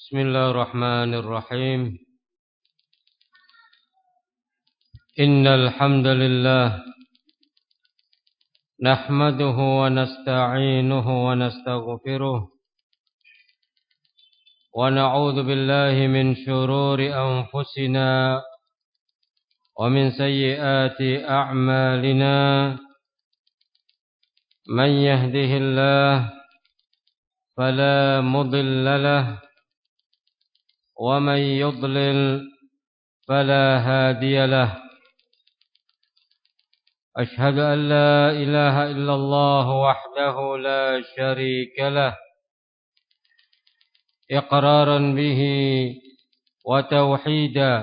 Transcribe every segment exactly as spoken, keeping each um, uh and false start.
Bismillahirrahmanirrahim. Innal hamdalillah nahmaduhu wa nasta'inuhu wa nastaghfiruh wa na'udzu billahi min shururi anfusina wa min sayyiati a'malina. Man yahdihillahu fala mudilla lahu wa man yudlil fala hadiya lahu. أشهد أن لا إله إلا الله وحده لا شريك له إقرارا به وتوحيدا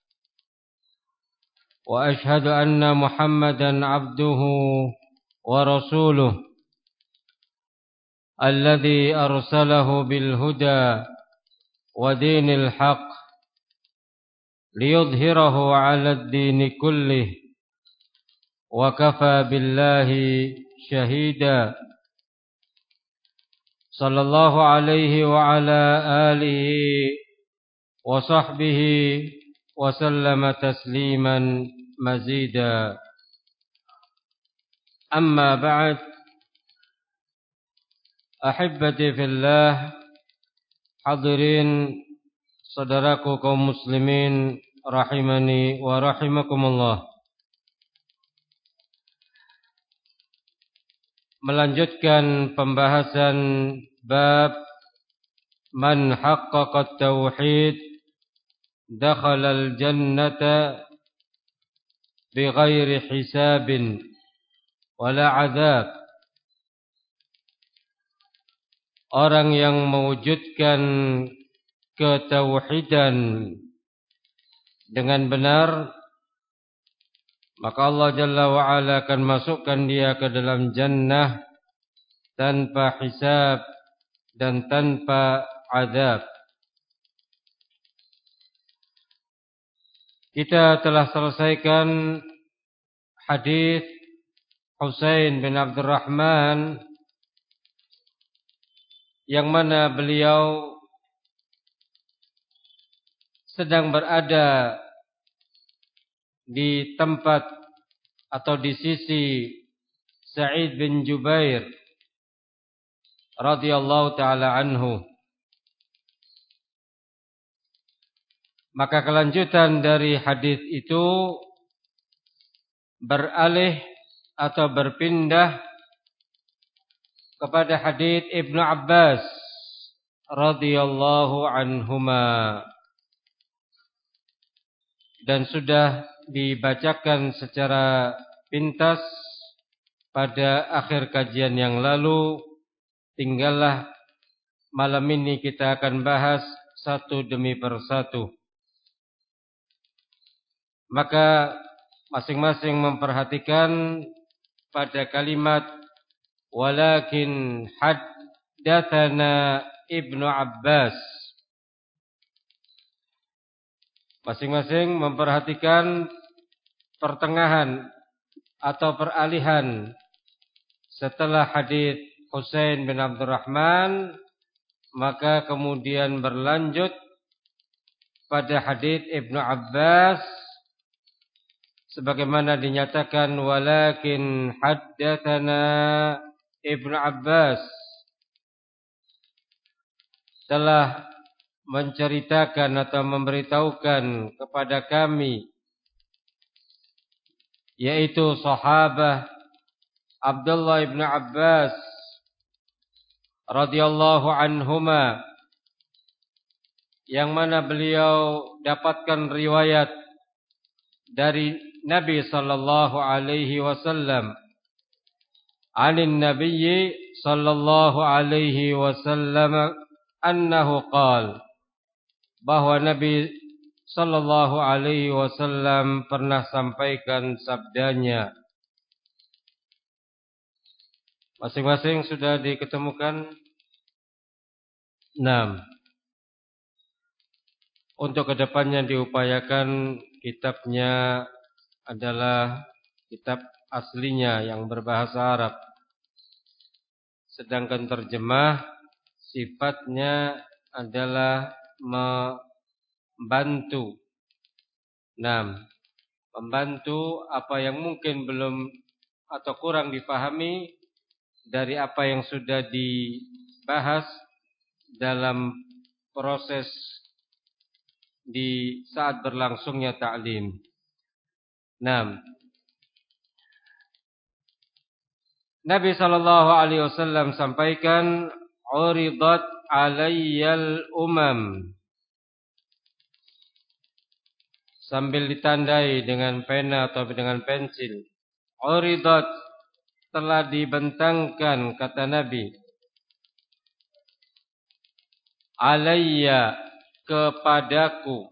وأشهد أن محمدا عبده ورسوله الذي أرسله بالهدى ودين الحق ليظهره على الدين كله وكفى بالله شهيدا. صلى الله عليه وعلى آله وصحبه وسلم تسليما مزيدا. أما بعد، أحبتي في الله، hadirin saudaraku kaum muslimin rahimani wa rahimakumullah. Melanjutkan pembahasan bab man haqqaqa tauhid dakhala al-jannata bighairi hisabin wala azab. Orang yang mewujudkan ketauhidan dengan benar, maka Allah Jalla wa'ala akan masukkan dia ke dalam jannah tanpa hisab dan tanpa azab. Kita telah selesaikan hadis Husain bin Abdurrahman yang mana beliau sedang berada di tempat atau di sisi Sa'id bin Jubair radhiyallahu ta'ala anhu. Maka kelanjutan dari hadis itu beralih atau berpindah kepada hadis Ibnu Abbas radhiyallahu anhuma, dan sudah dibacakan secara pintas pada akhir kajian yang lalu. Tinggallah malam ini kita akan bahas satu demi persatu. Maka masing-masing memperhatikan pada kalimat walakin haddatsana Ibnu Abbas. Masing-masing memperhatikan pertengahan atau peralihan setelah hadis Husain bin Abdurrahman, maka kemudian berlanjut pada hadis Ibnu Abbas sebagaimana dinyatakan walakin haddatsana Ibnu Abbas telah menceritakan atau memberitahukan kepada kami, yaitu sahabat Abdullah ibn Abbas radhiyallahu anhuma, yang mana beliau dapatkan riwayat dari Nabi sallallahu alaihi wasallam, anin Nabi sallallahu alaihi wasallam annahu qala, bahwa Nabi sallallahu alaihi wasallam pernah sampaikan sabdanya. Masing-masing sudah diketemukan? enam. Untuk kedepannya diupayakan kitabnya adalah kitab aslinya yang berbahasa Arab. Sedangkan terjemah sifatnya adalah membantu. Nah, membantu apa yang mungkin belum atau kurang dipahami dari apa yang sudah dibahas dalam proses di saat berlangsungnya ta'lim. Nah, Nabi sallallahu alaihi wasallam sampaikan, "Uridat 'alayyal umam." Sambil ditandai dengan pena atau dengan pensil. Uridat, telah dibentangkan, kata Nabi, alayya, kepadaku.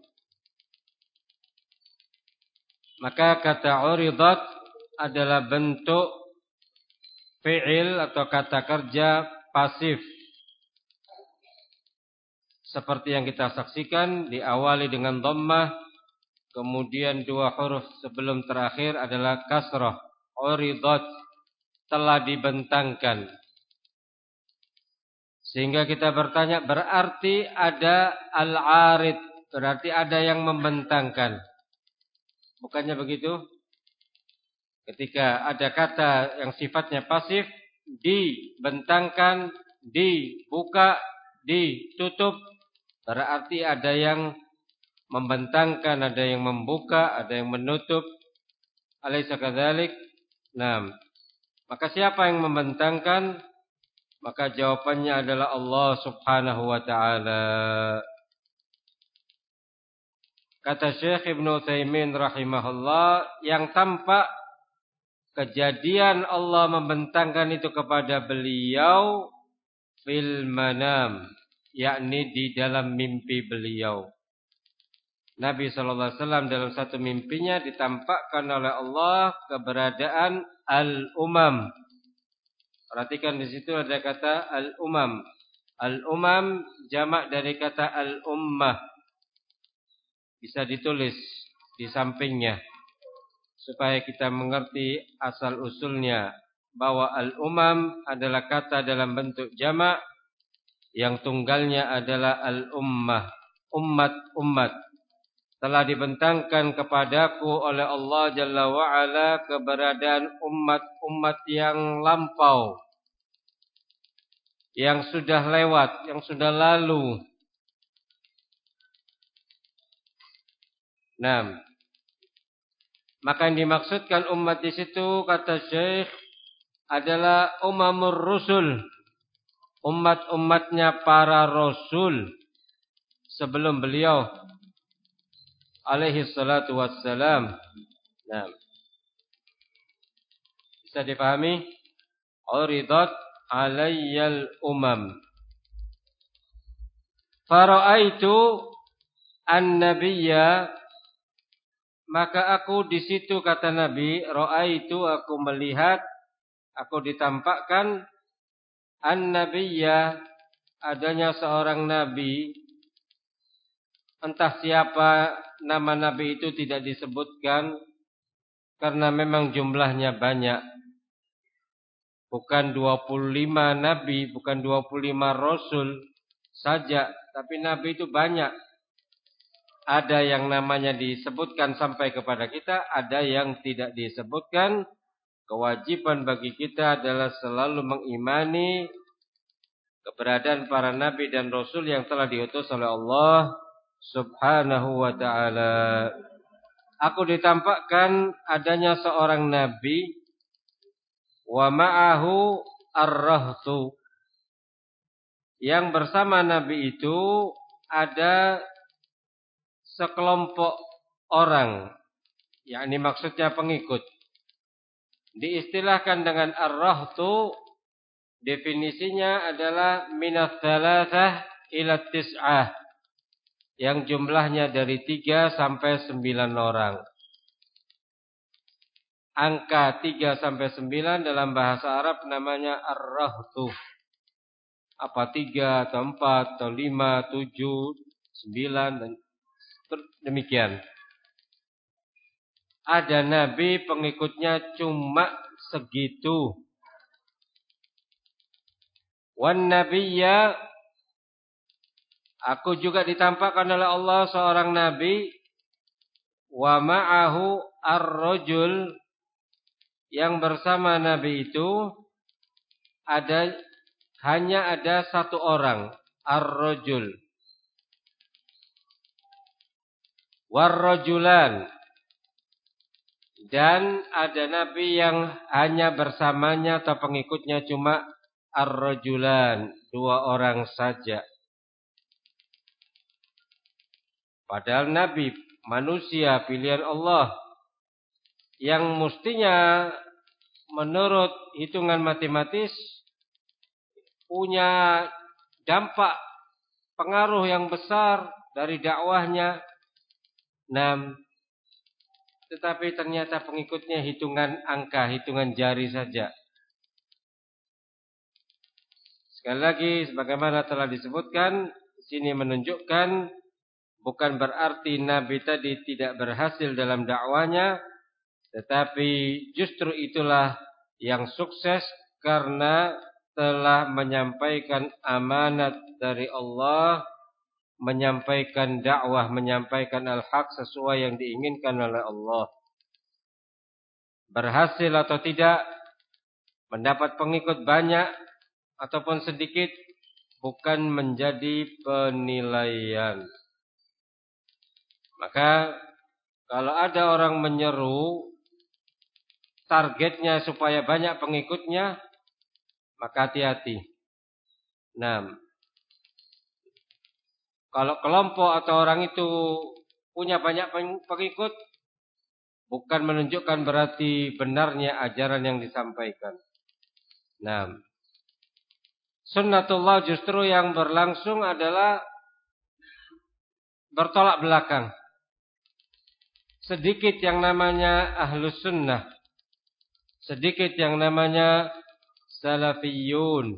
Maka kata uridat adalah bentuk fi'il atau kata kerja pasif. Seperti yang kita saksikan, diawali dengan dhammah, kemudian dua huruf sebelum terakhir adalah kasrah. Uridat, telah dibentangkan. Sehingga kita bertanya, berarti ada al-arid, berarti ada yang membentangkan. Bukannya begitu? Ketika ada kata yang sifatnya pasif, dibentangkan, dibuka, ditutup, berarti ada yang membentangkan, ada yang membuka, ada yang menutup. Alaysa kadzalik? Nah, maka siapa yang membentangkan? Maka jawabannya adalah Allah Subhanahu wa taala. Kata Syekh Ibnu Utsaimin rahimahullah, yang tampak kejadian Allah membentangkan itu kepada beliau fil manam, yakni di dalam mimpi beliau. Nabi sallallahu alaihi wasallam dalam satu mimpinya ditampakkan oleh Allah keberadaan al-umam. Perhatikan di situ ada kata al-umam. Al-umam jamak dari kata al-ummah. Bisa ditulis di sampingnya supaya kita mengerti asal usulnya bahwa al-umam adalah kata dalam bentuk jamak yang tunggalnya adalah al-ummah, umat-umat. Telah dibentangkan kepadaku oleh Allah Jalla wa'ala keberadaan umat-umat yang lampau, yang sudah lewat, yang sudah lalu. Nah, maka yang dimaksudkan umat di situ, kata Syekh, adalah umamur rusul, umat-umatnya para rasul sebelum beliau alaihi salatu wassalam. Nah, bisa dipahami? Uridat alayyal umam. Fara'aitu an-nabiyya, maka aku di situ, kata Nabi, ra'aitu, aku melihat, aku ditampakkan an-nabiyya, adanya seorang nabi. Entah siapa nama nabi itu tidak disebutkan karena memang jumlahnya banyak. Bukan dua puluh lima nabi, bukan dua puluh lima rasul saja, tapi nabi itu banyak. Ada yang namanya disebutkan sampai kepada kita, ada yang tidak disebutkan. Kewajiban bagi kita adalah selalu mengimani keberadaan para nabi dan rasul yang telah diutus oleh Allah Subhanahu wa ta'ala. Aku ditampakkan adanya seorang nabi, wa ma'ahu ar-rahtu, yang bersama nabi itu ada sekelompok orang, yakni maksudnya pengikut. Diistilahkan dengan ar-rahtu, definisinya adalah minats tsalatsah ila tis'ah, yang jumlahnya dari tiga sampai sembilan orang. Angka tiga sampai sembilan dalam bahasa Arab namanya ar-rahtu. Apa tiga atau empat atau lima, tujuh, sembilan dan demikian. Ada nabi pengikutnya cuma segitu. Wan nabiyya, Aku juga ditampakkan oleh Allah seorang nabi wa ma'ahu ar-rajul, yang bersama nabi itu ada hanya ada satu orang, ar-rajul. War-rajulan, dan ada nabi yang hanya bersamanya atau pengikutnya cuma ar-rajulan, dua orang saja. Padahal nabi manusia pilihan Allah yang mestinya menurut hitungan matematis punya dampak pengaruh yang besar dari dakwahnya. Nah, tetapi ternyata pengikutnya hitungan angka, hitungan jari saja. Sekali lagi, sebagaimana telah disebutkan, sini menunjukkan bukan berarti Nabi tadi tidak berhasil dalam dakwanya, tetapi justru itulah yang sukses karena telah menyampaikan amanat dari Allah, menyampaikan dakwah, menyampaikan al-haq sesuai yang diinginkan oleh Allah. Berhasil atau tidak, mendapat pengikut banyak ataupun sedikit, bukan menjadi penilaian. Maka kalau ada orang menyeru targetnya supaya banyak pengikutnya, maka hati-hati. Nah, kalau kelompok atau orang itu punya banyak pengikut, bukan menunjukkan berarti benarnya ajaran yang disampaikan. Nah, sunnatullah justru yang berlangsung adalah bertolak belakang. Sedikit yang namanya ahlus sunnah, sedikit yang namanya salafiyun.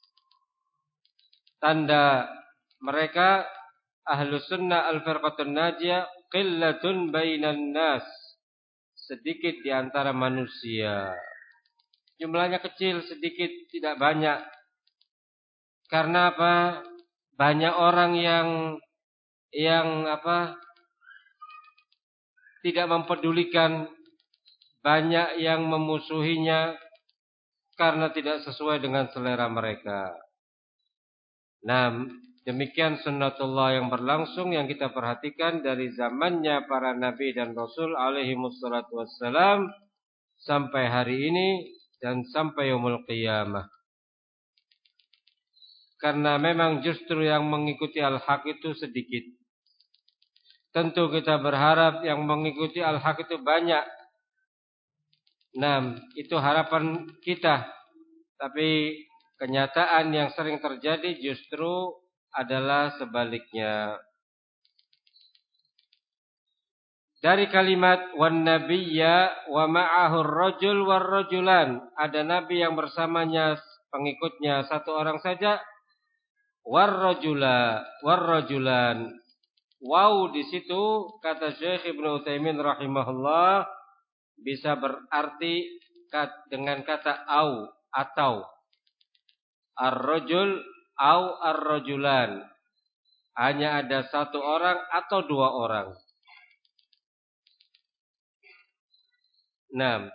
Tanda mereka ahlus sunnah al-firqatun najiyah, qillatun bainan nas, sedikit di antara manusia. Jumlahnya kecil, sedikit, tidak banyak. Karena apa? Banyak orang yang yang apa? tidak mempedulikan, banyak yang memusuhinya karena tidak sesuai dengan selera mereka. Nah, demikian sunnatullah yang berlangsung yang kita perhatikan dari zamannya para nabi dan rasul alaihi wassalatu wassalam sampai hari ini dan sampai yaumul qiyamah. Karena memang justru yang mengikuti al-haq itu sedikit. Tentu kita berharap yang mengikuti al-haq itu banyak. Nah, itu harapan kita. Tapi kenyataan yang sering terjadi justru adalah sebaliknya. Dari kalimat wan nabiyya wa ma'ahu ar-rajul war-rajulan, ada nabi yang bersamanya pengikutnya satu orang saja, war-rajula war-rajulan. Wow, di situ kata Syekh Ibnu Utsaimin rahimahullah bisa berarti dengan kata au atau ar-rajul au ar-rajulan. Hanya ada satu orang atau dua orang. Nah,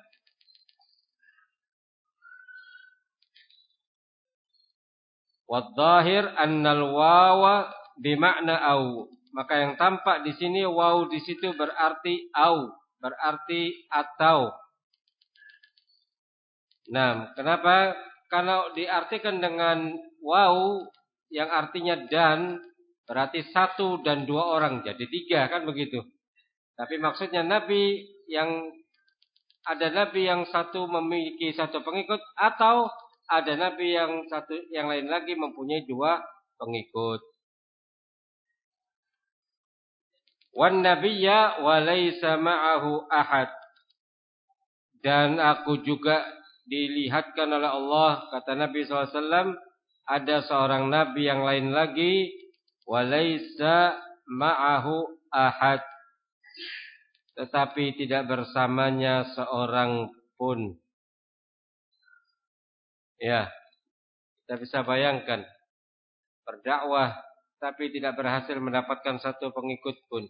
wadh-dhahir annal wawa bimakna au. Maka yang tampak di sini waw di situ berarti au, berarti atau. Nah, kenapa? Kalau diartikan dengan waw yang artinya dan, berarti satu dan dua orang jadi tiga, kan begitu. Tapi maksudnya nabi yang ada nabi yang satu memiliki satu pengikut, atau ada nabi yang satu yang lain lagi mempunyai dua pengikut. Wan nabiyya wa laisa ma'ahu ahad. Dan aku juga dilihatkan oleh Allah, kata Nabi shallallahu alaihi wasallam, ada seorang nabi yang lain lagi, wa laisa ma'ahu ahad, tetapi tidak bersamanya seorang pun. Ya, kita bisa bayangkan berdakwah tapi tidak berhasil mendapatkan satu pengikut pun.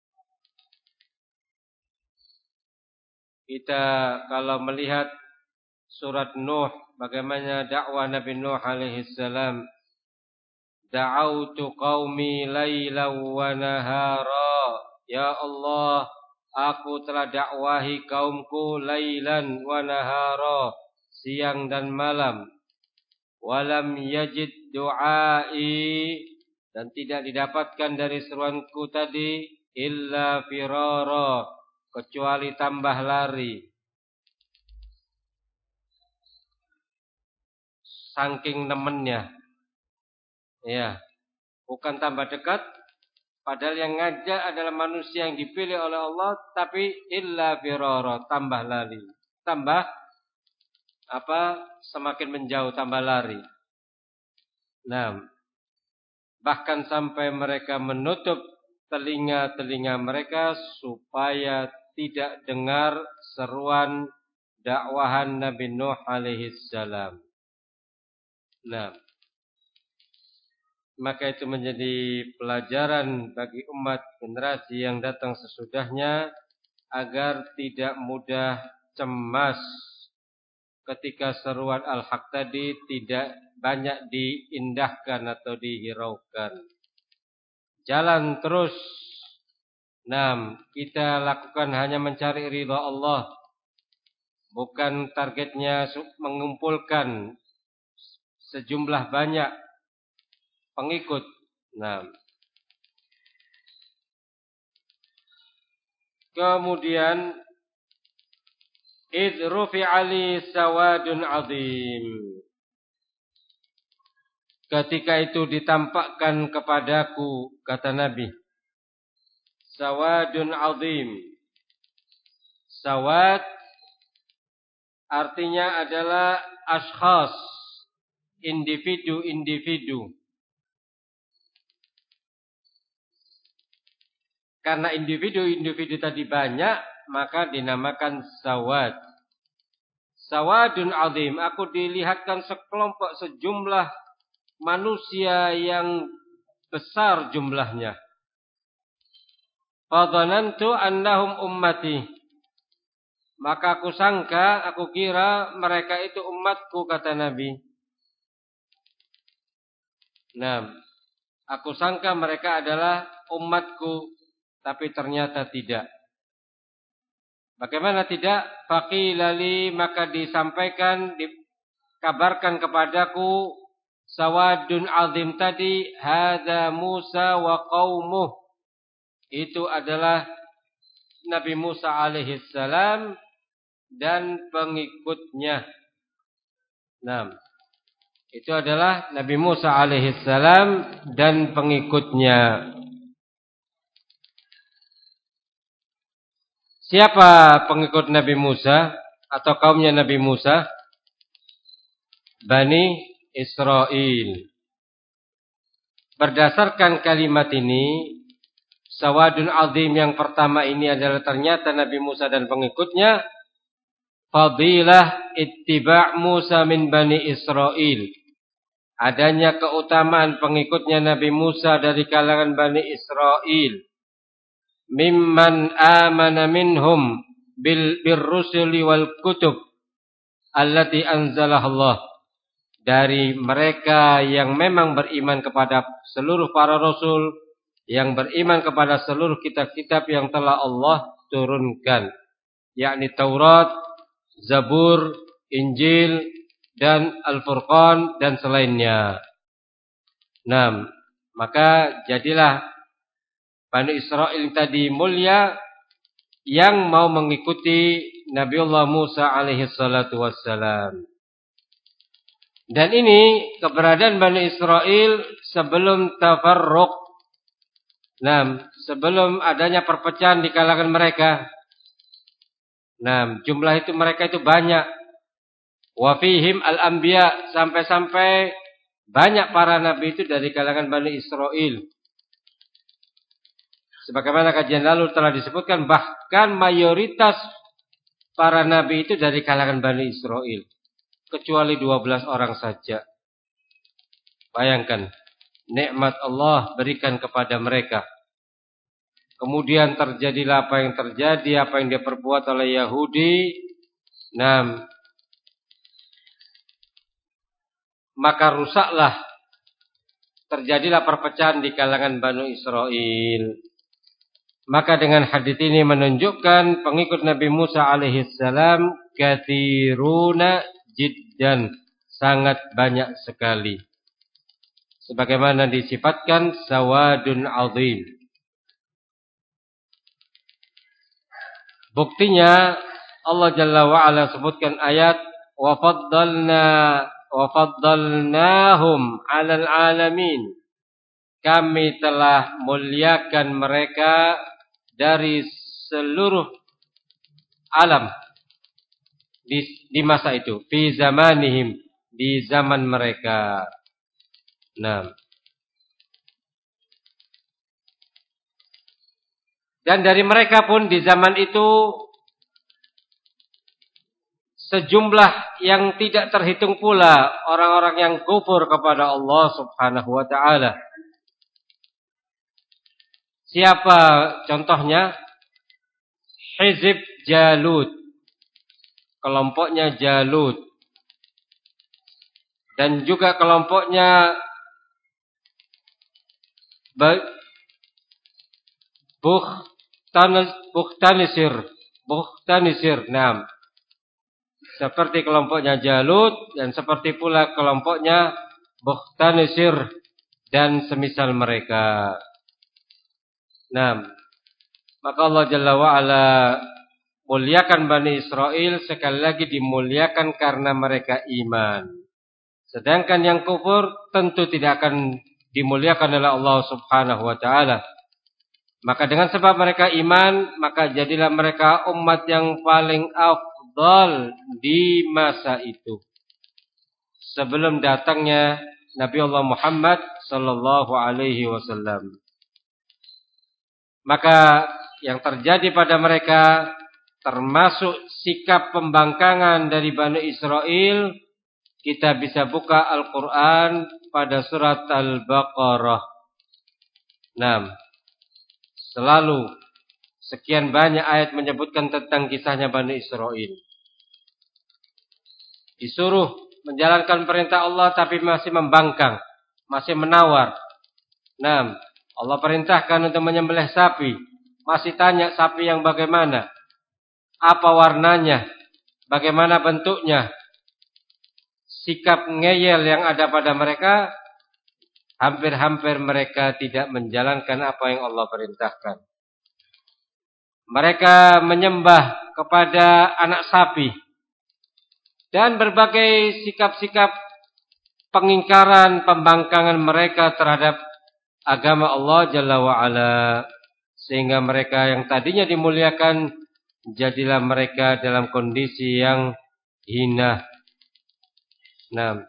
Kita kalau melihat surat Nuh, bagaimana dakwah Nabi Nuh alaihi salam, da'autu qaumi lailan wa nahara, ya Allah, aku telah dakwahi kaumku lailan wa nahara, siang dan malam, walam yajid du'ai, dan tidak didapatkan dari seruanku tadi illa firara, kecuali tambah lari. Saking nemennya, ya, bukan tambah dekat, padahal yang ngajak adalah manusia yang dipilih oleh Allah, tapi illa firara, tambah lari, tambah apa? Semakin menjauh, tambah lari. Nah, bahkan sampai mereka menutup telinga-telinga mereka supaya tidak dengar seruan dakwahan Nabi Nuh alaihi salam. Nah, maka itu menjadi pelajaran bagi umat generasi yang datang sesudahnya agar tidak mudah cemas ketika seruan al-haq tadi tidak banyak diindahkan atau dihiraukan. Jalan terus. Nah, kita lakukan hanya mencari ridha Allah. Bukan targetnya mengumpulkan sejumlah banyak pengikut. Nah, kemudian idh rufi'ali sawadun azim. Ketika itu ditampakkan kepadaku, kata Nabi, sawadun azim. Sawad artinya adalah ashkhas, individu-individu. Karena individu-individu tadi banyak, maka dinamakan sawad. Sawadun azim, aku dilihatkan sekelompok sejumlah manusia yang besar jumlahnya. Fadhanantu annahum ummati. Maka aku sangka, aku kira mereka itu umatku, kata Nabi. Nah, aku sangka mereka adalah umatku, tapi ternyata tidak. Bagaimana tidak? Faqila li, maka disampaikan, dikabarkan kepadaku, sawadun azim tadi, hadza Musa wa qaumuh. Itu adalah Nabi Musa alaihi salam dan pengikutnya. Nah, itu adalah Nabi Musa alaihi salam dan pengikutnya. Siapa pengikut Nabi Musa atau kaumnya Nabi Musa? Bani Israel. Berdasarkan kalimat ini, sawadun azim yang pertama ini adalah ternyata Nabi Musa dan pengikutnya. Fadilah ittiba' Musa min Bani Israel. Adanya keutamaan pengikutnya Nabi Musa dari kalangan Bani Israel. Mimman amana minhum bil birrusuli wal kutub allati anzalah Allah. Dari mereka yang memang beriman kepada seluruh para rasul, yang beriman kepada seluruh kitab-kitab yang telah Allah turunkan, yakni Taurat, Zabur, Injil, dan Al-Furqan dan selainnya. Nah, maka jadilah Bani Israel tadi mulia yang mau mengikuti Nabiullah Musa alaihi salatu wassalam. Dan ini keberadaan Bani Israel sebelum tafarruq. Nah, sebelum adanya perpecahan di kalangan mereka. Nah, jumlah itu mereka itu banyak. Wa fihim al-anbiya, sampai-sampai banyak para nabi itu dari kalangan Bani Israel. Sebagaimana kajian lalu telah disebutkan, bahkan mayoritas para nabi itu dari kalangan Bani Israel. Kecuali dua belas orang saja. Bayangkan. nikmat Allah berikan kepada mereka. Kemudian terjadilah apa yang terjadi, apa yang dia perbuat oleh Yahudi. Nah, maka rusaklah, terjadilah perpecahan di kalangan Banu Israel. Maka dengan hadits ini menunjukkan pengikut Nabi Musa alaihissalam katsiruna jiddan, sangat banyak sekali. Sebagaimana disifatkan sawadun azim. Buktinya Allah Jalla wa Ala sebutkan ayat wa faddalna wa faddalnahum 'alal 'alamin. Kami telah muliakan mereka dari seluruh alam di, di masa itu, fi zamanihim, di zaman mereka. Nah, dan dari mereka pun di zaman itu sejumlah yang tidak terhitung pula orang-orang yang kufur kepada Allah Subhanahu wa taala. Siapa contohnya? Hizib Jalut, kelompoknya Jalut, dan juga kelompoknya Bukhtanisir, Bukhtanisir, nah, seperti kelompoknya Jalut dan seperti pula kelompoknya Bukhtanisir dan semisal mereka. Nah, maka Allah Jalla wa'ala muliakan Bani Israel, sekali lagi dimuliakan karena mereka iman. Sedangkan yang kufur tentu tidak akan dimuliakan oleh Allah Subhanahu wa taala. Maka dengan sebab mereka iman, maka jadilah mereka umat yang paling afdal di masa itu, sebelum datangnya Nabi Allah Muhammad sallallahu alaihi wasallam. Maka yang terjadi pada mereka termasuk sikap pembangkangan dari Bani Israel. Kita bisa buka Al-Quran pada surat Al-Baqarah. Nah, selalu sekian banyak ayat menyebutkan tentang kisahnya Bani Israel. Disuruh menjalankan perintah Allah tapi masih membangkang, masih menawar. Nah, Allah perintahkan untuk menyembelih sapi, masih tanya sapi yang bagaimana, apa warnanya, bagaimana bentuknya. Sikap ngeyel yang ada pada mereka, hampir-hampir mereka tidak menjalankan apa yang Allah perintahkan. Mereka menyembah kepada anak sapi dan berbagai sikap-sikap pengingkaran, pembangkangan mereka terhadap agama Allah Jalla wa'ala, sehingga mereka yang tadinya dimuliakan jadilah mereka dalam kondisi yang hina. Nah,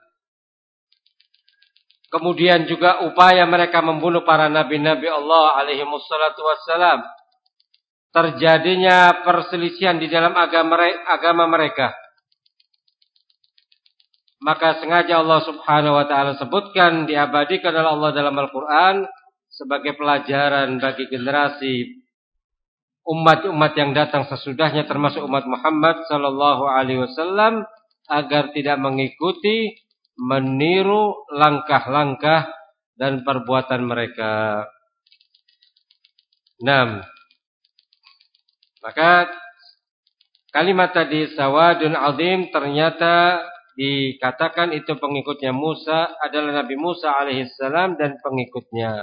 kemudian juga upaya mereka membunuh para nabi-nabi Allah alaihi wassalatu wassalam. Terjadinya perselisihan di dalam agama, agama mereka. Maka sengaja Allah Subhanahu wa taala sebutkan, diabadikan oleh Allah dalam Al-Qur'an sebagai pelajaran bagi generasi umat-umat yang datang sesudahnya, termasuk umat Muhammad sallallahu alaihi wasallam, agar tidak mengikuti, meniru langkah-langkah dan perbuatan mereka. Nah, maka kalimat tadi sawadun azim ternyata dikatakan itu pengikutnya Musa adalah Nabi Musa alaihissalam dan pengikutnya.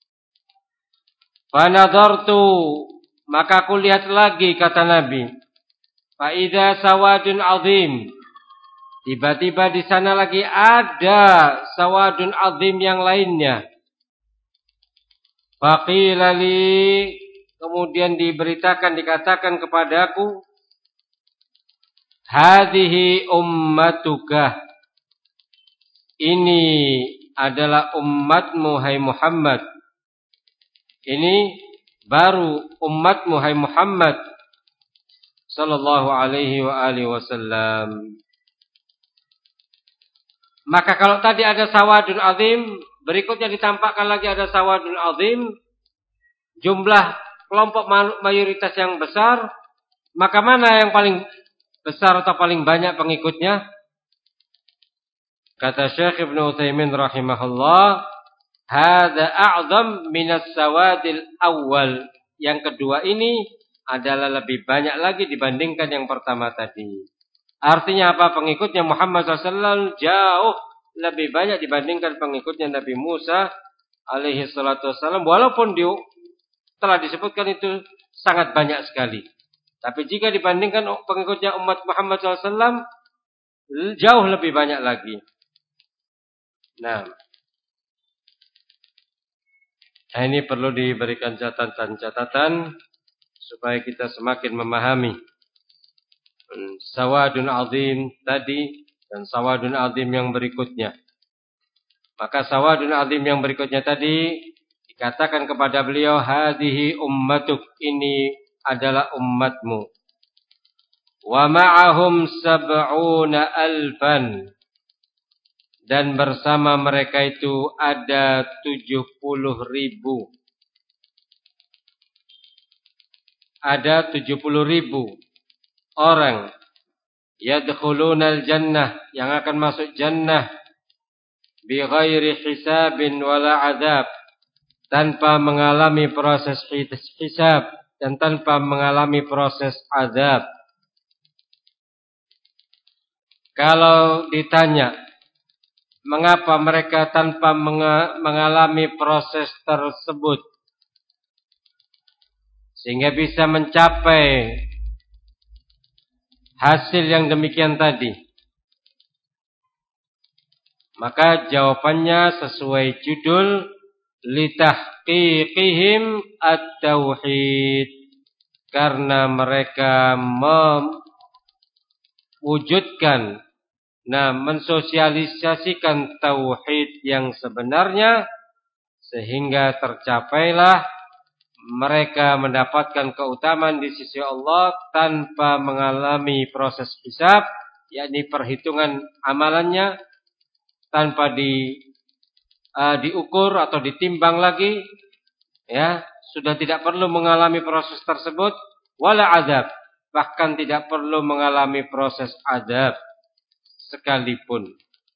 Fanadartu, maka aku lihat lagi, kata Nabi. Faida sawadun azim, tiba-tiba di sana lagi ada sawadun azim yang lainnya. Faqila li, kemudian diberitakan, dikatakan kepadaku, hadhihi ummatuka, ini adalah umatmu hai Muhammad. Ini baru umatmu hai Muhammad sallallahu alaihi wa alihi wasallam. Maka kalau tadi ada sawadun azim, berikutnya ditampakkan lagi ada sawadun azim, jumlah kelompok mayoritas yang besar, maka mana yang paling besar atau paling banyak pengikutnya? Kata Syekh Ibnu Utsaimin rahimahullah, hadza a'zam minas sawadil awal. Yang kedua ini adalah lebih banyak lagi dibandingkan yang pertama tadi. Artinya apa? Pengikutnya Muhammad shallallahu alaihi wasallam jauh lebih banyak dibandingkan pengikutnya Nabi Musa alaihi salatu wasallam. Walaupun di, telah disebutkan itu sangat banyak sekali. Tapi jika dibandingkan pengikutnya umat Muhammad shallallahu alaihi wasallam jauh lebih banyak lagi. Nah, nah ini perlu diberikan catatan-catatan supaya kita semakin memahami sawadun azim tadi dan sawadun azim yang berikutnya. Maka sawadun azim yang berikutnya tadi dikatakan kepada beliau, hadhihi ummatuk, ini adalah umatmu. Wa ma'ahum sab'una alfan, dan bersama mereka itu ada tujuh puluh ribu. Ada tujuh puluh ribu orang yadkhulunal jannah, yang akan masuk jannah bi ghairi hisabin wala azab, tanpa mengalami proses hisab dan tanpa mengalami proses azab. Kalau ditanya mengapa mereka tanpa mengalami proses tersebut sehingga bisa mencapai hasil yang demikian tadi, maka jawabannya sesuai judul, litahqiqihim at-tauhid, karena mereka mewujudkan, nah mensosialisasikan tauhid yang sebenarnya, sehingga tercapailah mereka mendapatkan keutamaan di sisi Allah tanpa mengalami proses hisab, yakni perhitungan amalannya tanpa di uh, diukur atau ditimbang lagi, ya, sudah tidak perlu mengalami proses tersebut, wala azab, bahkan tidak perlu mengalami proses azab sekalipun.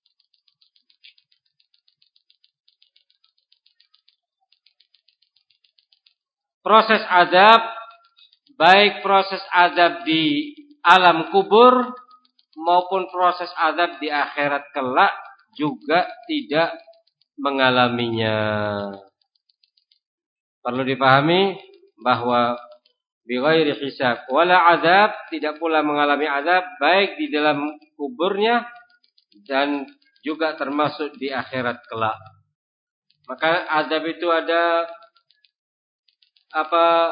Proses azab, baik proses azab di alam kubur maupun proses azab di akhirat kelak, juga tidak mengalaminya. Perlu dipahami bahwa bi ghairi hisab wala azab, tidak pula mengalami azab baik di dalam kuburnya dan juga termasuk di akhirat kelak. Maka azab itu ada apa?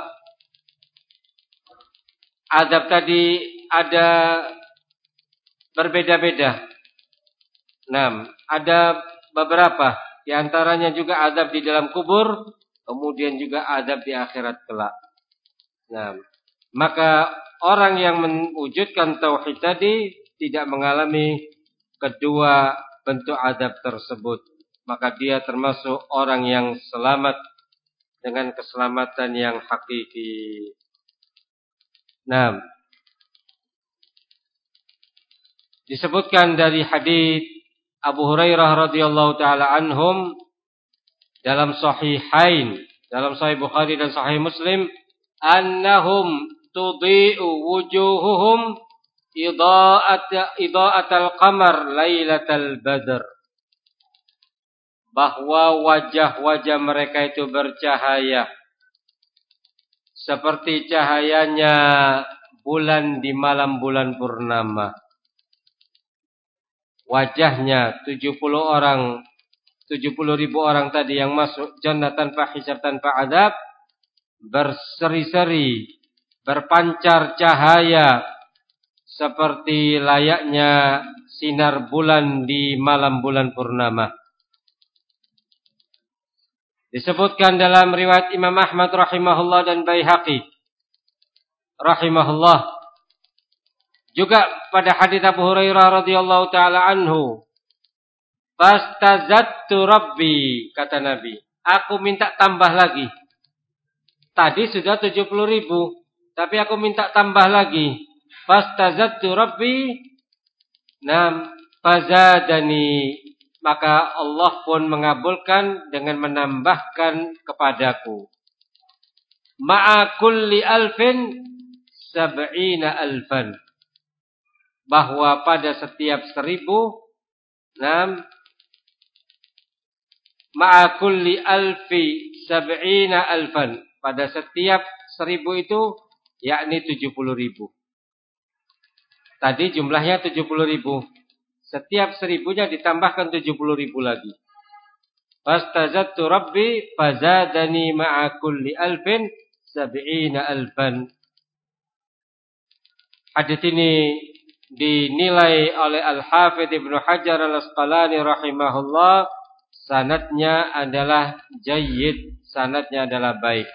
Azab tadi ada berbeda-beda. Nah, ada beberapa, di antaranya juga azab di dalam kubur, kemudian juga azab di akhirat kelak. Nah, maka orang yang mewujudkan tauhid tadi tidak mengalami kedua bentuk azab tersebut, maka dia termasuk orang yang selamat dengan keselamatan yang hakiki. Nah, disebutkan dari hadis Abu Hurairah radhiyallahu taala anhum dalam sahihain, dalam sahih Bukhari dan sahih Muslim, annahum tudhi'u wujuhuhum idha'at idha'atal qamar lailatal badr, bahwa wajah-wajah mereka itu bercahaya seperti cahayanya bulan di malam bulan purnama. Wajahnya tujuh puluh orang, tujuh puluh ribu orang tadi yang masuk jannah tanpa hisab, tanpa azab, berseri-seri, berpancar cahaya seperti layaknya sinar bulan di malam bulan purnama. Disebutkan dalam riwayat Imam Ahmad rahimahullah dan Baihaqi rahimahullah, juga pada hadits Abu Hurairah radhiyallahu taala anhu, Fastazattu rabbi, kata Nabi. Aku minta tambah lagi. Tadi sudah tujuh puluh ribu. Tapi aku minta tambah lagi. Fastazattu rabbi. Nam fazadani. Maka Allah pun mengabulkan dengan menambahkan kepadaku. Ma'a kulli alfin sab'ina alfan. Bahwa pada setiap seribu. Nam. Ma'a kulli alfi sab'ina alfan. Pada setiap seribu itu, yakni tujuh puluh ribu. Tadi jumlahnya tujuh puluh ribu. Setiap seribunya ditambahkan tujuh puluh ribu lagi. Fastazattu rabbi fazadani ma'a kulli alfin sab'ina alfan. Hadis ini dinilai oleh Al-Hafidh Ibnu Hajar Al-Asqalani rahimahullah. Sanadnya adalah jayyid, sanadnya adalah baik.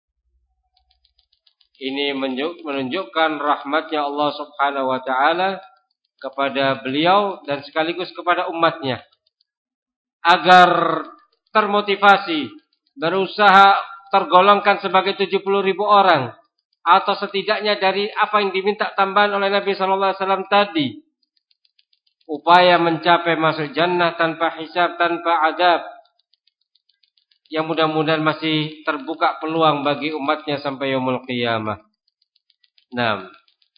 Ini menunjukkan rahmatnya Allah Subhanahu wa taala kepada beliau dan sekaligus kepada umatnya agar termotivasi berusaha tergolongkan sebagai tujuh puluh ribu orang atau setidaknya dari apa yang diminta tambahan oleh Nabi sallallahu alaihi wasallam tadi. Upaya mencapai masuk jannah tanpa hisab, tanpa adab. Yang mudah-mudahan masih terbuka peluang bagi umatnya sampai yaumul qiyamah. Nah,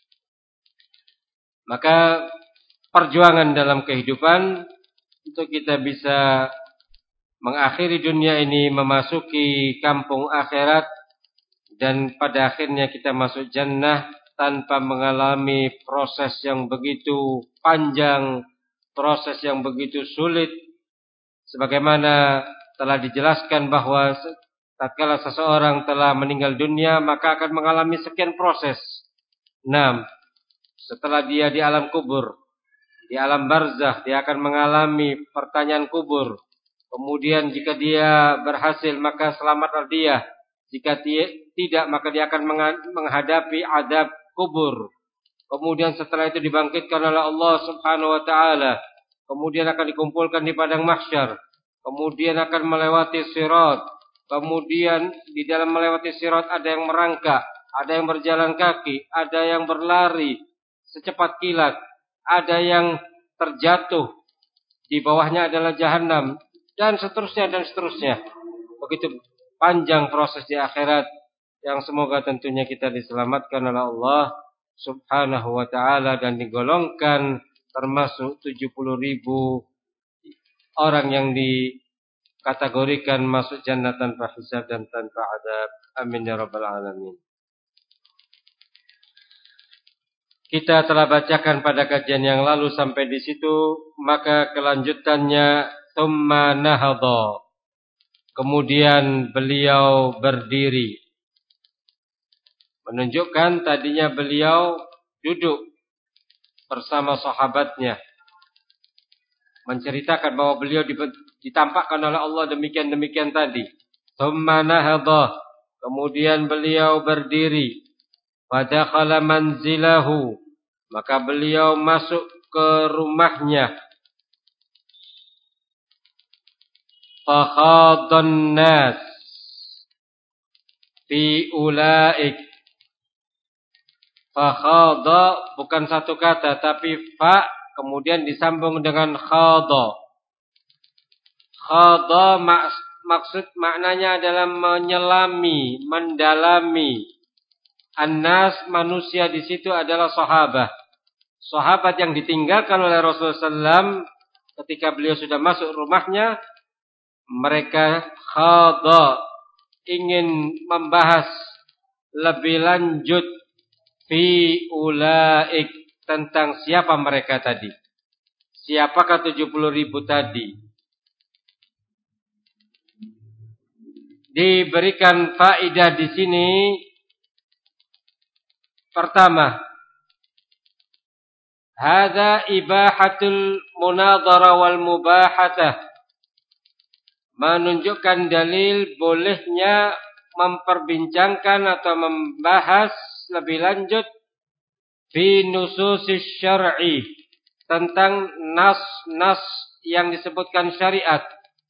maka perjuangan dalam kehidupan untuk kita bisa mengakhiri dunia ini, memasuki kampung akhirat, dan pada akhirnya kita masuk jannah tanpa mengalami proses yang begitu panjang, proses yang begitu sulit. Sebagaimana telah dijelaskan bahwa tatkala seseorang telah meninggal dunia, maka akan mengalami sekian proses. Nah, setelah dia di alam kubur, di alam barzakh, dia akan mengalami pertanyaan kubur. Kemudian jika dia berhasil, maka selamatlah dia. Jika tidak, maka dia akan menghadapi adab kubur. Kemudian setelah itu dibangkitkan oleh Allah Subhanahu wa taala. Kemudian akan dikumpulkan di padang mahsyar. Kemudian akan melewati sirat. Kemudian di dalam melewati sirat ada yang merangkak, ada yang berjalan kaki, ada yang berlari secepat kilat, ada yang terjatuh. Di bawahnya adalah jahanam, dan seterusnya dan seterusnya. Begitu panjang proses di akhirat yang semoga tentunya kita diselamatkan oleh Allah Subhanahu wa taala dan digolongkan termasuk tujuh puluh ribu orang yang dikategorikan masuk jannah tanpa hisab dan tanpa adab. Amin ya rabbal alamin. Kita telah bacakan pada kajian yang lalu sampai di situ, maka kelanjutannya tsumma nahadha. Kemudian beliau berdiri. Menunjukkan tadinya beliau duduk bersama sahabatnya. Menceritakan bahwa beliau ditampakkan oleh Allah demikian-demikian tadi. Tsumma nahadha. Kemudian beliau berdiri. Fadakhala manzilahu. Maka beliau masuk ke rumahnya. Fakhadhan nas fi ulaik. Fakhadha bukan satu kata, tapi fa kemudian disambung dengan khadha. Khadha mak, maksud maknanya adalah menyelami, mendalami. An-nas manusia di situ adalah sahabat. Sahabat yang ditinggalkan oleh Rasulullah sallallahu alaihi wasallam ketika beliau sudah masuk rumahnya. Mereka khadha, ingin membahas lebih lanjut fi ulaik, tentang siapa mereka tadi. Siapakah tujuh puluh ribu tadi? Diberikan faedah di sini. Pertama, hadza ibahatul munadhara wal mubahatah. Menunjukkan dalil bolehnya memperbincangkan atau membahas lebih lanjut fi nususis syar'i, tentang nas-nas yang disebutkan syariat.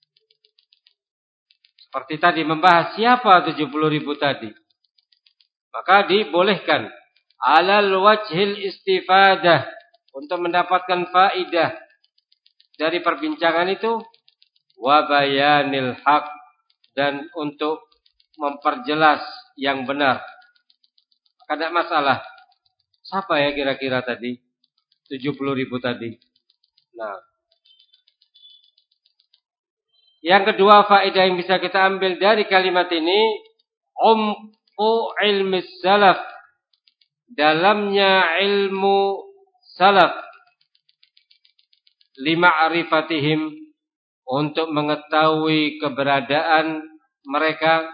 Seperti tadi membahas siapa tujuh puluh ribu tadi. Maka dibolehkan alal wajhil istifadah, untuk mendapatkan faidah dari perbincangan itu, wa bayanil haq, dan untuk memperjelas yang benar. Maka tidak masalah. Siapa ya kira-kira tadi? tujuh puluh ribu tadi. Nah, yang kedua faedah yang bisa kita ambil dari kalimat ini, umqu ilmi salaf, dalamnya ilmu salaf, lima'rifatihim, untuk mengetahui keberadaan mereka,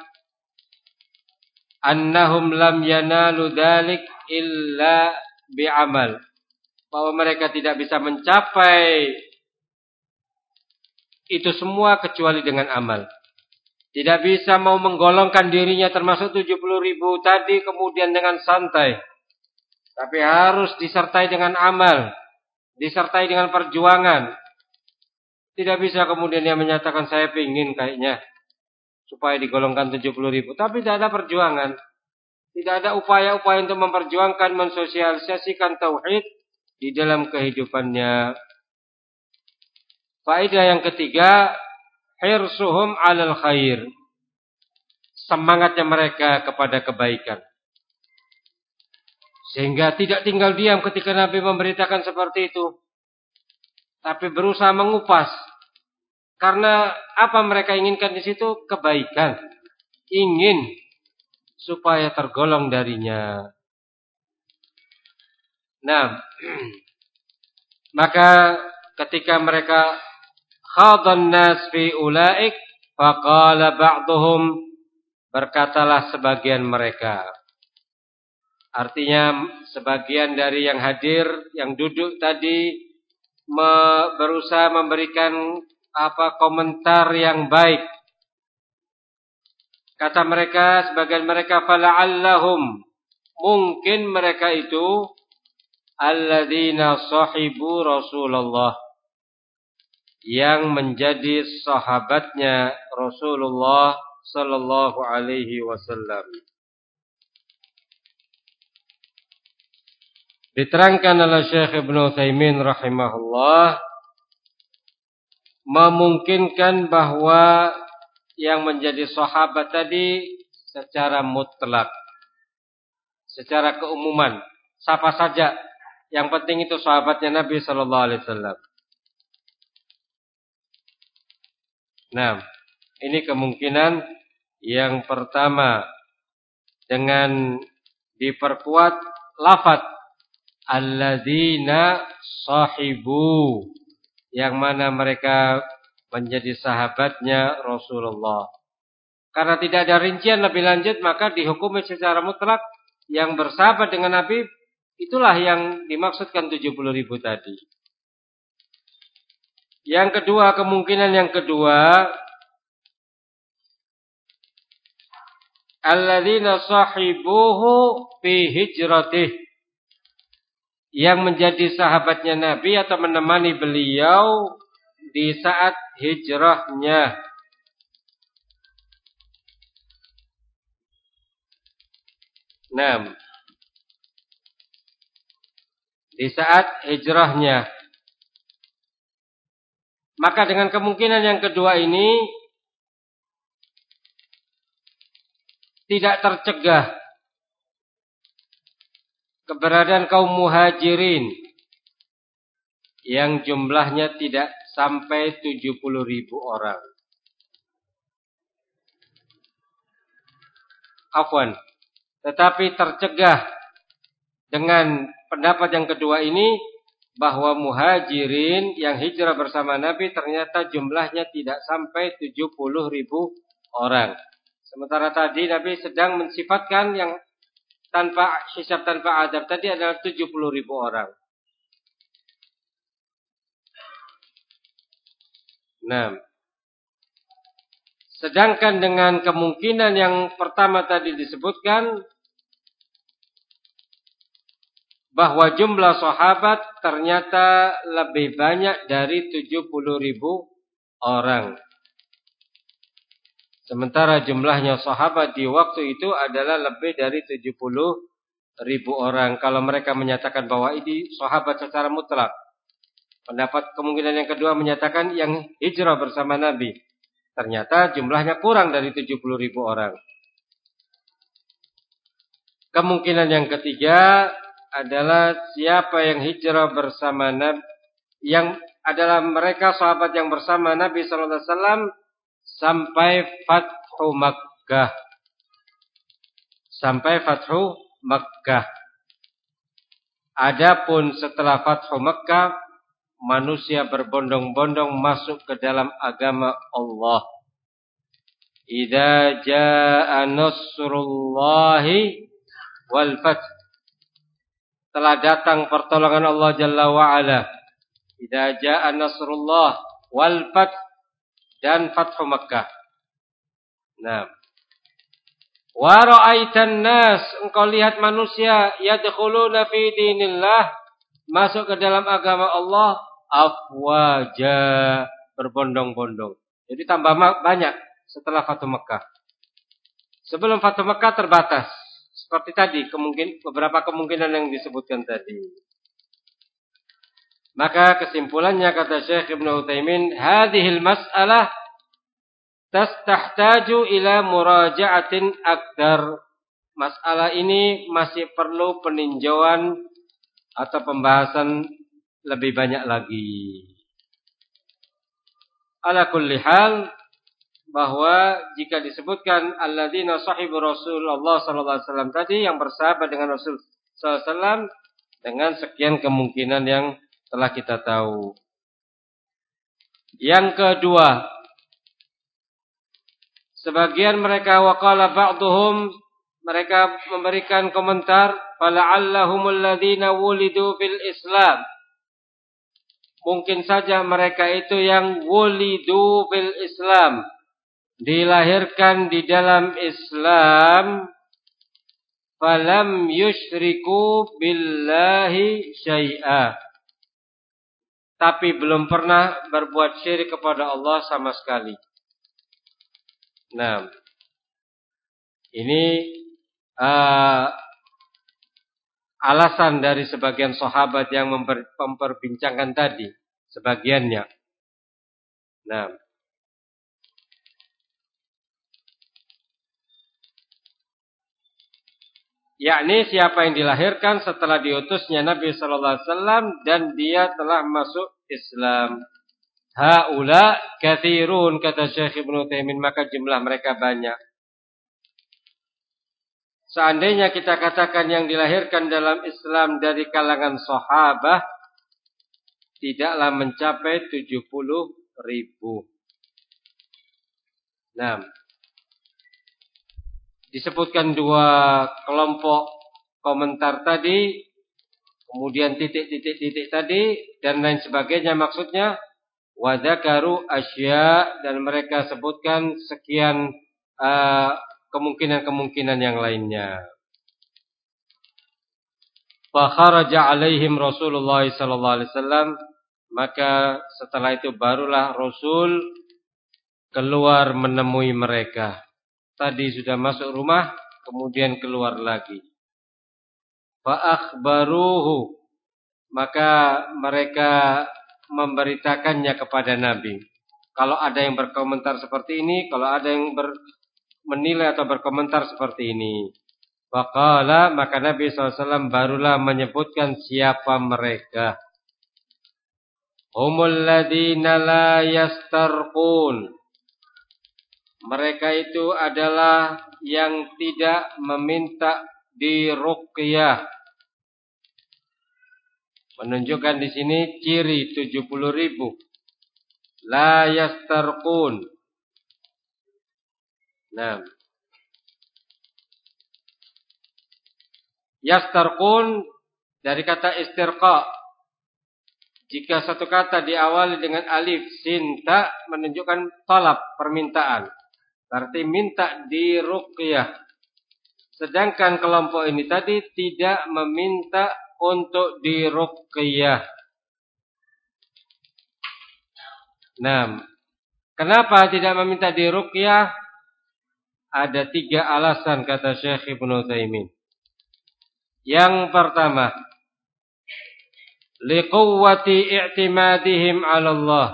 annahum lam yanalu dzalik illa bi'amal, bahwa mereka tidak bisa mencapai itu semua kecuali dengan amal. Tidak bisa mau menggolongkan dirinya termasuk tujuh puluh ribu tadi kemudian dengan santai. Tapi harus disertai dengan amal, disertai dengan perjuangan. Tidak bisa kemudian dia menyatakan saya ingin kayaknya supaya digolongkan tujuh puluh ribu. Tapi tidak ada perjuangan. Tidak ada upaya-upaya untuk memperjuangkan, mensosialisasikan tauhid di dalam kehidupannya. Faedah yang ketiga, hirsuhum 'alal khair, semangatnya mereka kepada kebaikan. Sehingga tidak tinggal diam ketika Nabi memberitakan seperti itu, tapi berusaha mengupas. Karena apa mereka inginkan di situ? Kebaikan. Ingin supaya tergolong darinya. Nah, maka ketika mereka khadan nas fi ulaik, faqala ba'duhum, berkatalah sebagian mereka. Artinya sebagian dari yang hadir, yang duduk tadi, me, berusaha memberikan apa komentar yang baik. Kata mereka, sebagian mereka, fala'allahum, mungkin mereka itu alladzina sahibu Rasulullah, yang menjadi sahabatnya Rasulullah sallallahu alaihi wasallam. Diterangkan oleh Syekh Ibnu Utsaimin rahimahullah, memungkinkan bahwa yang menjadi sahabat tadi secara mutlak, secara keumuman, siapa saja, yang penting itu sahabatnya Nabi sallallahu alaihi wasallam. Nah, ini kemungkinan yang pertama, dengan diperkuat lafaz alladzina sahibu, yang mana mereka menjadi sahabatnya Rasulullah. Karena tidak ada rincian lebih lanjut, maka dihukumi secara mutlak yang bersahabat dengan Nabi, itulah yang dimaksudkan tujuh puluh ribu tadi. Yang kedua, kemungkinan yang kedua, alladzina sahibuhu fi hijratih, yang menjadi sahabatnya Nabi atau menemani beliau di saat hijrahnya. Nah, di saat hijrahnya. Maka dengan kemungkinan yang kedua ini tidak tercegah keberadaan kaum muhajirin yang jumlahnya tidak sampai tujuh puluh ribu orang. Afwan. Tetapi tercegah dengan pendapat yang kedua ini, bahwa muhajirin yang hijrah bersama Nabi ternyata jumlahnya tidak sampai tujuh puluh ribu orang. Sementara tadi Nabi sedang mensifatkan yang tanpa hisab, tanpa adab tadi adalah tujuh puluh ribu orang. Nah, sedangkan dengan kemungkinan yang pertama tadi disebutkan, bahwa jumlah sahabat ternyata lebih banyak dari tujuh puluh ribu orang. Sementara jumlahnya sahabat di waktu itu adalah lebih dari tujuh puluh ribu orang. Kalau mereka menyatakan bahwa ini sahabat secara mutlak. Pendapat kemungkinan yang kedua menyatakan yang hijrah bersama Nabi. Ternyata jumlahnya kurang dari tujuh puluh ribu orang. Kemungkinan yang ketiga adalah siapa yang hijrah bersama Nabi, yang adalah mereka sahabat yang bersama Nabi sallallahu alaihi wasallam sampai Fathu Makkah. Sampai Fathu Makkah. Adapun setelah Fathu Makkah, manusia berbondong-bondong masuk ke dalam agama Allah. Idza jaa nasrullahi wal fath. Telah datang pertolongan Allah Jalla wa Ala. Idza jaa nasrullah wal fath dan Fathu Makkah. Nah, wa ra'aitan nas, engkau lihat manusia yadkhuluna fi dinillah, masuk ke dalam agama Allah afwaja, berbondong-bondong. Jadi tambah banyak setelah Fathu Makkah. Sebelum Fathu Makkah terbatas. Seperti tadi, kemungkin beberapa kemungkinan yang disebutkan tadi. Maka kesimpulannya kata Syekh Ibnu Utsaimin, hadhil mas'alah tastahtaju ila muraja'atin aktsar. Masalah ini masih perlu peninjauan atau pembahasan lebih banyak lagi. Ala kulli hal, bahwa jika disebutkan alladzina sahibu Rasulullah sallallahu alaihi wasallam tadi, yang bersahabat dengan Rasul sallallahu alaihi wasallam, dengan sekian kemungkinan yang telah kita tahu. Yang kedua, sebagian mereka waqala ba'dhum, mereka memberikan komentar, fala'allahumul ladzina wulidu fil Islam. Mungkin saja mereka itu yang wulidu fil Islam, dilahirkan di dalam Islam, falam yusyriku billahi syai'a, tapi belum pernah berbuat syirik kepada Allah sama sekali. Nah, ini uh, alasan dari sebagian sahabat yang memper, memperbincangkan tadi, sebagiannya. Nah, yakni siapa yang dilahirkan setelah diutusnya Nabi sallallahu alaihi wasallam dan dia telah masuk Islam. Haula katsirun, kata Syekh Ibnu Utsaimin, maka jumlah mereka banyak. Seandainya kita katakan yang dilahirkan dalam Islam dari kalangan sahabat, tidaklah mencapai tujuh puluh ribu. Nah, disebutkan dua kelompok komentar tadi, kemudian titik-titik-titik tadi, dan lain sebagainya, maksudnya wadzakaru asya, dan mereka sebutkan sekian uh, kemungkinan-kemungkinan yang lainnya. Fa kharaja alaihim Rasulullah sallallahu alaihi wasallam, maka setelah itu barulah Rasul keluar menemui mereka. Tadi sudah masuk rumah, kemudian keluar lagi. Fa akhbaruhu, maka mereka memberitakannya kepada Nabi. Kalau ada yang berkomentar seperti ini, kalau ada yang ber, menilai atau berkomentar seperti ini. Faqala, maka Nabi sallallahu alaihi wasallam barulah menyebutkan siapa mereka. Humul ladina la yastarqun. Mereka itu adalah yang tidak meminta diruqyah. Menunjukkan di sini ciri tujuh puluh ribu. La yastarqun. Nah, yastarqun dari kata istirqa. Jika satu kata diawali dengan alif sin ta, menunjukkan talab, permintaan. Berarti minta diruqyah. Sedangkan kelompok ini tadi tidak meminta untuk diruqyah. Nah, kenapa tidak meminta diruqyah? Ada tiga alasan kata Syekh Ibnu Utsaimin. Yang pertama, liquwwati i'timadihim 'ala Allah.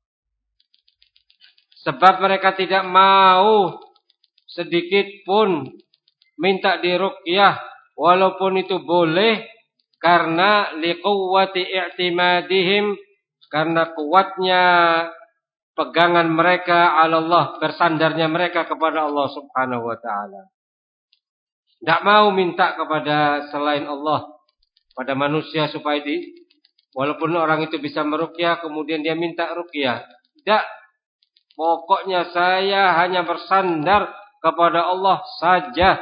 Sebab mereka tidak mau sedikit pun minta diruqyah walaupun itu boleh karena liquwwati i'timadihim, karena kuatnya pegangan mereka 'ala Allah, bersandarnya mereka kepada Allah Subhanahu wa taala. Tidak mau minta kepada selain Allah, pada manusia supaya di walaupun orang itu bisa meruqyah kemudian dia minta ruqyah. Tidak. Pokoknya saya hanya bersandar kepada Allah saja.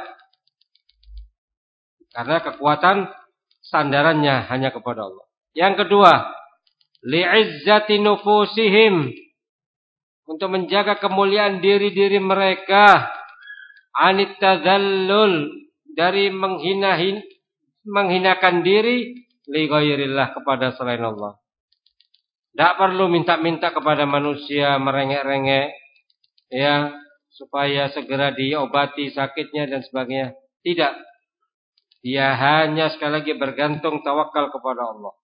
Karena kekuatan sandarannya hanya kepada Allah. Yang kedua, li'izzati nufusihim, untuk menjaga kemuliaan diri-diri mereka, anit tadzallul, dari menghina menghinakan diri li ghairillah, kepada selain Allah. Tidak perlu minta-minta kepada manusia, merengek-rengek ya supaya segera diobati sakitnya dan sebagainya. Tidak. Dia hanya sekali lagi bergantung tawakal kepada Allah.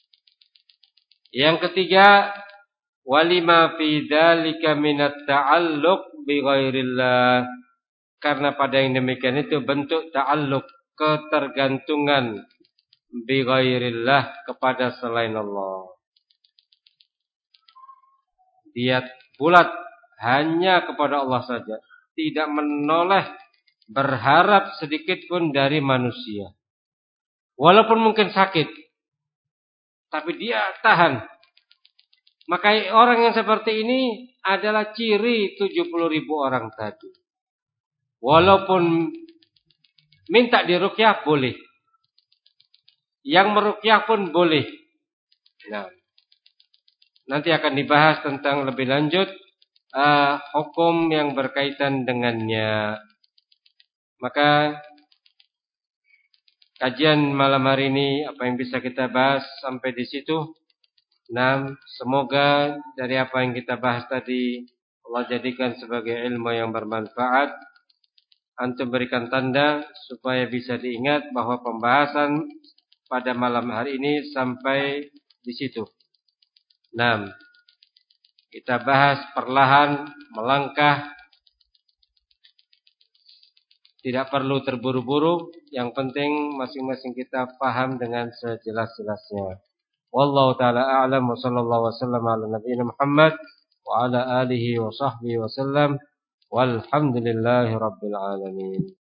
Yang ketiga, walima fi dzalika minat ta'alluq bi ghairillah, karena pada yang demikian itu bentuk ta'alluq, ketergantungan bi ghairillah, kepada selain Allah. Dia bulat hanya kepada Allah saja, tidak menoleh berharap sedikit pun dari manusia. Walaupun mungkin sakit, tapi dia tahan. Maka orang yang seperti ini adalah ciri tujuh puluh ribu orang tadi. Walaupun minta diruqyah boleh, yang meruqyah pun boleh. Nah, nanti akan dibahas tentang lebih lanjut uh, hukum yang berkaitan dengannya. Maka kajian malam hari ini apa yang bisa kita bahas sampai di situ. Nah, semoga dari apa yang kita bahas tadi Allah jadikan sebagai ilmu yang bermanfaat. Antum berikan tanda supaya bisa diingat bahwa pembahasan pada malam hari ini sampai di situ. Nah, kita bahas perlahan, melangkah, tidak perlu terburu-buru. Yang penting masing-masing kita paham dengan sejelas-jelasnya. Wallahu ta'ala a'lam wa sallallahu wasallam ala nabiyina Muhammad wa ala alihi wa sahbihi wasallam walhamdulillahi rabbil alamin.